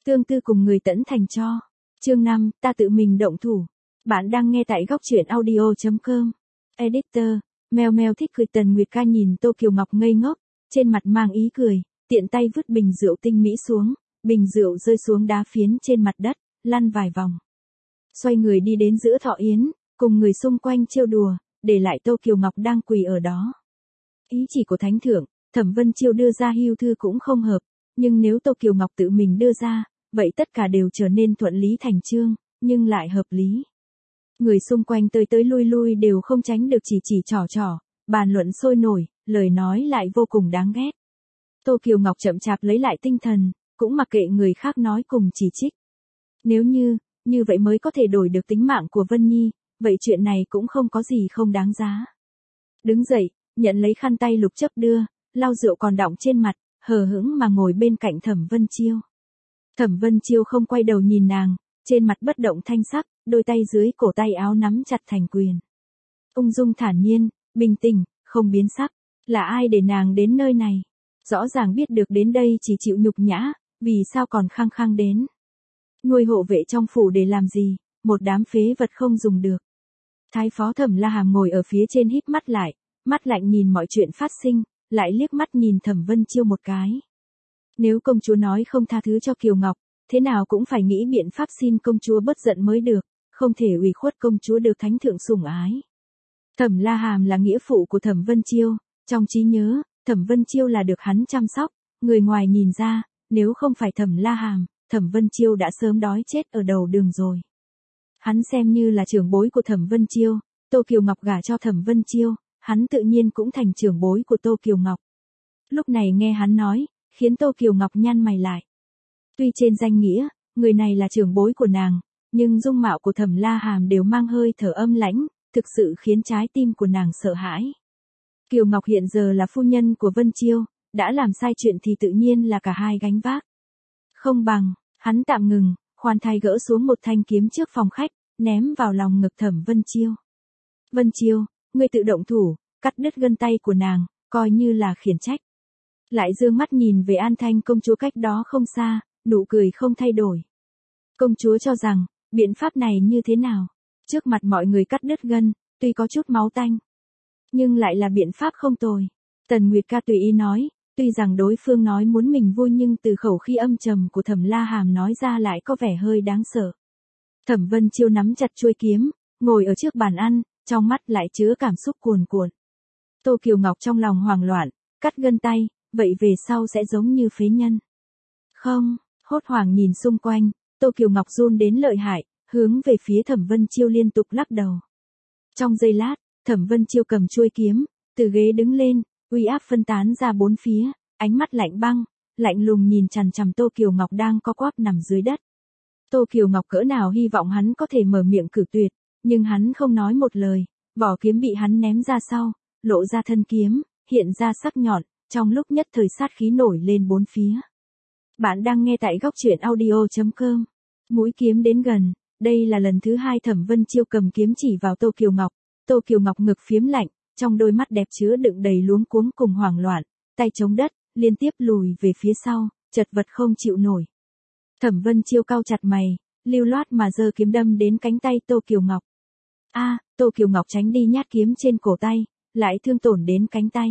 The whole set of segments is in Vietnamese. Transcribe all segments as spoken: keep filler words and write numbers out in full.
Tương tư cùng người tẫn thành cho. Chương năm, ta tự mình động thủ. Bạn đang nghe tại góc truyện audio chấm com. Editor, mèo mèo thích cười. Tần Nguyệt Ca nhìn Tô Kiều Ngọc ngây ngốc, trên mặt mang ý cười, tiện tay vứt bình rượu tinh mỹ xuống, bình rượu rơi xuống đá phiến trên mặt đất, lăn vài vòng. Xoay người đi đến giữa thọ yến, cùng người xung quanh trêu đùa, để lại Tô Kiều Ngọc đang quỳ ở đó. Ý chỉ của Thánh Thượng, Thẩm Vân Chiêu đưa ra hưu thư cũng không hợp, nhưng nếu Tô Kiều Ngọc tự mình đưa ra, vậy tất cả đều trở nên thuận lý thành chương, nhưng lại hợp lý. Người xung quanh tới tới lui lui đều không tránh được chỉ chỉ trò trò, bàn luận sôi nổi, lời nói lại vô cùng đáng ghét. Tô Kiều Ngọc chậm chạp lấy lại tinh thần, cũng mặc kệ người khác nói cùng chỉ trích. Nếu như, như vậy mới có thể đổi được tính mạng của Vân Nhi, vậy chuyện này cũng không có gì không đáng giá. Đứng dậy, nhận lấy khăn tay Lục Chấp đưa, lau rượu còn đọng trên mặt, hờ hững mà ngồi bên cạnh Thẩm Vân Chiêu. Thẩm Vân Chiêu không quay đầu nhìn nàng, trên mặt bất động thanh sắc, đôi tay dưới cổ tay áo nắm chặt thành quyền. Ung dung thản nhiên, bình tĩnh, không biến sắc. Là ai để nàng đến nơi này? Rõ ràng biết được đến đây chỉ chịu nhục nhã, vì sao còn khăng khăng đến? Nuôi hộ vệ trong phủ để làm gì? Một đám phế vật không dùng được. Thái phó Thẩm La Hàm ngồi ở phía trên híp mắt lại, mắt lạnh nhìn mọi chuyện phát sinh, lại liếc mắt nhìn Thẩm Vân Chiêu một cái. Nếu công chúa nói không tha thứ cho Kiều Ngọc, thế nào cũng phải nghĩ biện pháp xin công chúa bớt giận mới được, không thể ủy khuất công chúa được Thánh Thượng sủng ái. Thẩm La Hàm là nghĩa phụ của Thẩm Vân Chiêu, trong trí nhớ, Thẩm Vân Chiêu là được hắn chăm sóc, người ngoài nhìn ra, nếu không phải Thẩm La Hàm, Thẩm Vân Chiêu đã sớm đói chết ở đầu đường rồi. Hắn xem như là trưởng bối của Thẩm Vân Chiêu, Tô Kiều Ngọc gả cho Thẩm Vân Chiêu, hắn tự nhiên cũng thành trưởng bối của Tô Kiều Ngọc. Lúc này nghe hắn nói, khiến Tô Kiều Ngọc nhăn mày lại. Tuy trên danh nghĩa, người này là trưởng bối của nàng, nhưng dung mạo của Thẩm La Hàm đều mang hơi thở âm lãnh, thực sự khiến trái tim của nàng sợ hãi. Kiều Ngọc hiện giờ là phu nhân của Vân Chiêu, đã làm sai chuyện thì tự nhiên là cả hai gánh vác. Không bằng, hắn tạm ngừng, khoan thai gỡ xuống một thanh kiếm trước phòng khách, ném vào lòng ngực Thẩm Vân Chiêu. Vân Chiêu, ngươi tự động thủ, cắt đứt gân tay của nàng, coi như là khiển trách. Lại dương mắt nhìn về An Thanh công chúa cách đó không xa, nụ cười không thay đổi. Công chúa cho rằng, biện pháp này như thế nào? Trước mặt mọi người cắt đứt gân, tuy có chút máu tanh, nhưng lại là biện pháp không tồi. Tần Nguyệt Ca tùy ý nói, tuy rằng đối phương nói muốn mình vui nhưng từ khẩu khí âm trầm của Thẩm La Hàm nói ra lại có vẻ hơi đáng sợ. Thẩm Vân Chiêu nắm chặt chuôi kiếm, ngồi ở trước bàn ăn, trong mắt lại chứa cảm xúc cuồn cuộn. Tô Kiều Ngọc trong lòng hoảng loạn, cắt gân tay, vậy về sau sẽ giống như phế nhân. Không, hốt hoảng nhìn xung quanh, Tô Kiều Ngọc run đến lợi hại, hướng về phía Thẩm Vân Chiêu liên tục lắc đầu. Trong giây lát, Thẩm Vân Chiêu cầm chuôi kiếm, từ ghế đứng lên, uy áp phân tán ra bốn phía, ánh mắt lạnh băng, lạnh lùng nhìn chằm chằm Tô Kiều Ngọc đang co quắp nằm dưới đất. Tô Kiều Ngọc cỡ nào hy vọng hắn có thể mở miệng cử tuyệt, nhưng hắn không nói một lời, vỏ kiếm bị hắn ném ra sau, lộ ra thân kiếm, hiện ra sắc nhọn, trong lúc nhất thời sát khí nổi lên bốn phía. Bạn đang nghe tại góc truyện audio chấm com. Mũi kiếm đến gần, đây là lần thứ hai Thẩm Vân Chiêu cầm kiếm chỉ vào Tô Kiều Ngọc. Tô Kiều Ngọc ngực phiếm lạnh, trong đôi mắt đẹp chứa đựng đầy luống cuống cùng hoảng loạn, tay chống đất, liên tiếp lùi về phía sau, chật vật không chịu nổi. Thẩm Vân Chiêu cau chặt mày, lưu loát mà giơ kiếm đâm đến cánh tay Tô Kiều Ngọc. A, Tô Kiều Ngọc tránh đi nhát kiếm trên cổ tay, lại thương tổn đến cánh tay.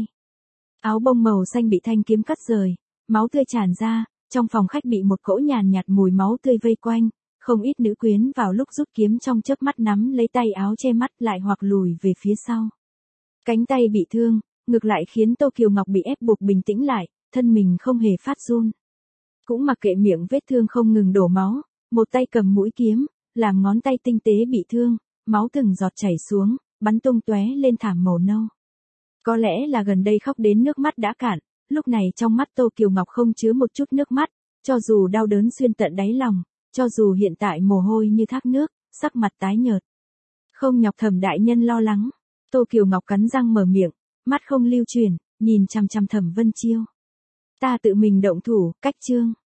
Áo bông màu xanh bị thanh kiếm cắt rời, máu tươi tràn ra, trong phòng khách bị một cỗ nhàn nhạt mùi máu tươi vây quanh, không ít nữ quyến vào lúc rút kiếm trong chớp mắt nắm lấy tay áo che mắt lại hoặc lùi về phía sau. Cánh tay bị thương, ngược lại khiến Tô Kiều Ngọc bị ép buộc bình tĩnh lại, thân mình không hề phát run. Cũng mặc kệ miệng vết thương không ngừng đổ máu, một tay cầm mũi kiếm, làm ngón tay tinh tế bị thương, máu từng giọt chảy xuống, bắn tung tóe lên thảm màu nâu. Có lẽ là gần đây khóc đến nước mắt đã cạn, lúc này trong mắt Tô Kiều Ngọc không chứa một chút nước mắt, cho dù đau đớn xuyên tận đáy lòng, cho dù hiện tại mồ hôi như thác nước, sắc mặt tái nhợt. Không nhọc Thẩm đại nhân lo lắng. Tô Kiều Ngọc cắn răng mở miệng, mắt không lưu chuyển, nhìn chằm chằm Thẩm Vân Chiêu. Ta tự mình động thủ, cách chương.